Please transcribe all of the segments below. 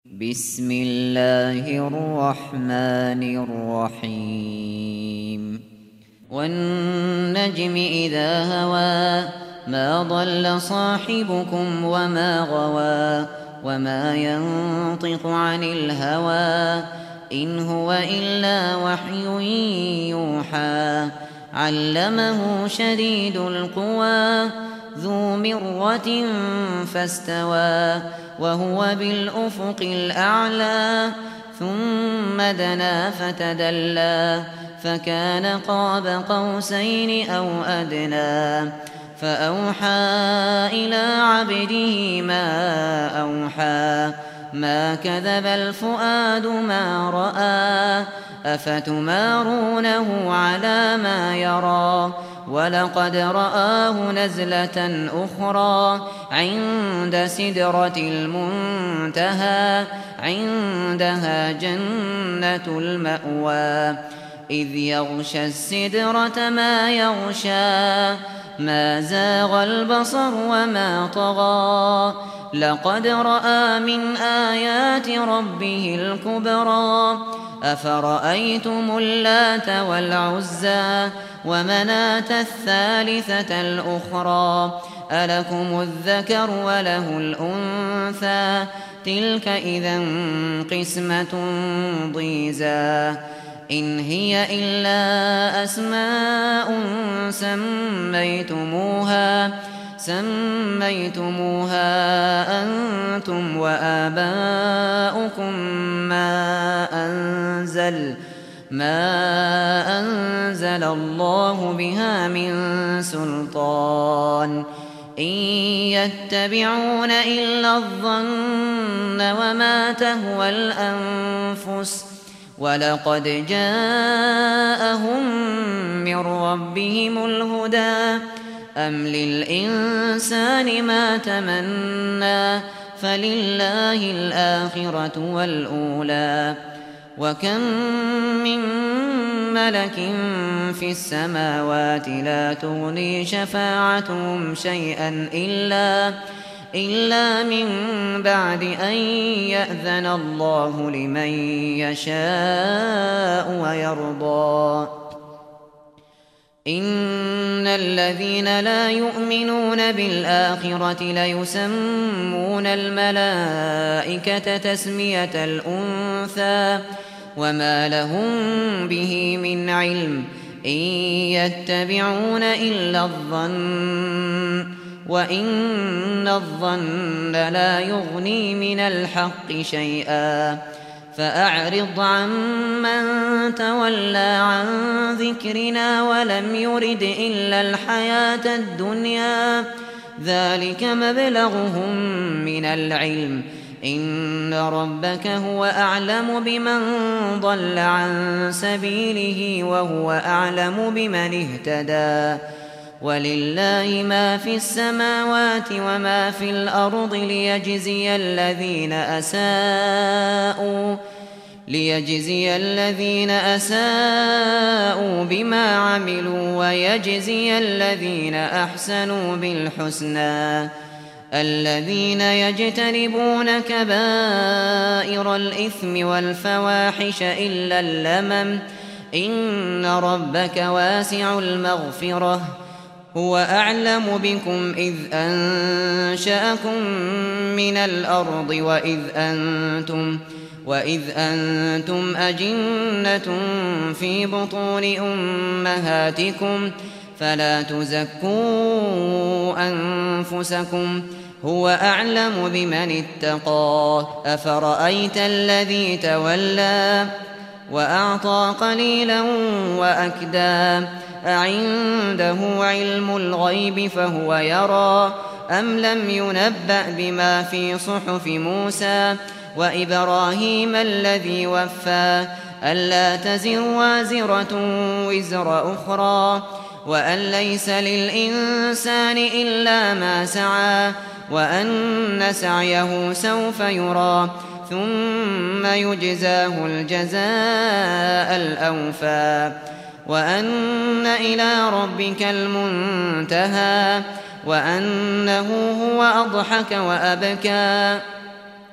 بسم الله الرحمن الرحيم والنجم إذا هوى ما ضل صاحبكم وما غوى وما ينطق عن الهوى إن هو إلا وحي يوحى علمه شديد القوى ذو مرة فاستوى وهو بالأفق الأعلى ثم دنا فتدلى فكان قاب قوسين أو أدنى فأوحى إلى عبده ما أوحى ما كذب الفؤاد ما رأى أفتمارونه على ما يرى ولقد رآه نزلة أخرى عند سدرة المنتهى عندها جنة المأوى إذ يغشى السدرة ما يغشى ما زاغ البصر وما طغى لقد رأى من آيات ربه الكبرى أفرأيتم اللات والعزى ومناة الثالثة الأخرى ألكم الذكر وله الأنثى تلك إذا قسمة ضيزى إن هي إلا أسماء سميتموها أنتم وآباؤكم ما أنزل الله بها من سلطان إن يتبعون إلا الظن وما تهوى الأنفس ولقد جاءهم من ربهم الهدى أم للإنسان ما تمنى فلله الآخرة والأولى وكم من ملك في السماوات لا تغني شفاعتهم شيئا إلا من بعد أن يأذن الله لمن يشاء ويرضى إن الذين لا يؤمنون بالآخرة ليسمون الملائكة تسمية الأنثى وما لهم به من علم إن يتبعون إلا الظن وإن الظن لا يغني من الحق شيئا فأعرض عمن تولى عن ذكرنا ولم يرد إلا الحياة الدنيا ذلك مبلغهم من العلم إن ربك هو أعلم بمن ضل عن سبيله وهو أعلم بمن اهتدى ولله ما في السماوات وما في الأرض ليجزي الذين أساءوا بما عملوا ويجزي الذين أحسنوا بالحسنى الذين يجتنبون كبائر الإثم والفواحش إلا اللمم إن ربك واسع المغفرة هو أعلم بكم إذ أنشأكم من الأرض وإذ أنتم أجنة في بطون أمهاتكم فلا تزكوا أنفسكم هو أعلم بمن اتقى أفرأيت الذي تولى وأعطى قليلا وأكدى أعنده علم الغيب فهو يرى أم لم ينبأ بما في صحف موسى وإبراهيم الذي وفى ألا تزر وازرة وزر أخرى وأن ليس للإنسان إلا ما سعى وأن سعيه سوف يرى ثم يجزاه الجزاء الأوفى وأن إلى ربك المنتهى وأنه هو أضحك وأبكى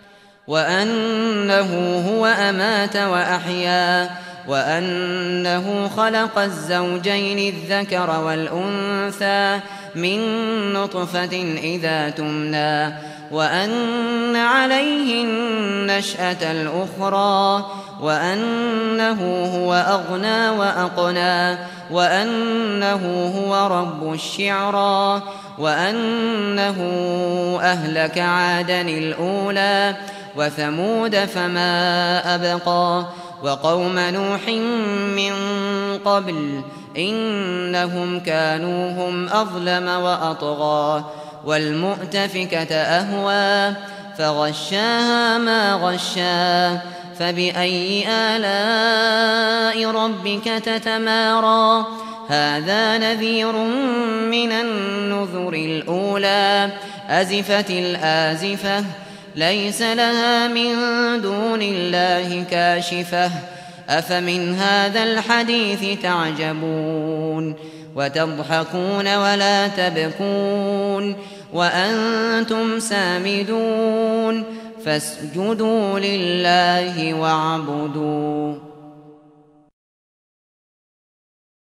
وأنه هو أمات وأحيا وأنه خلق الزوجين الذكر والأنثى من نطفة إذا تمنى وأن عليه النشأة الأخرى وأنه هو أغنى وأقنى وأنه هو رب الشعرى وأنه أهلك عادا الأولى وثمود فما أبقى وقوم نوح من قبل إنهم كانوا هم أظلم وأطغى والمؤتفكة أهوى فغشاها ما غشا فبأي آلاء ربك تتمارى هذا نذير من النذر الأولى أزفت الآزفة ليس لها من دون الله كاشفة أفمن هذا الحديث تعجبون وتضحكون ولا تبكون وأنتم سامدون فاسجدوا لله واعبدوا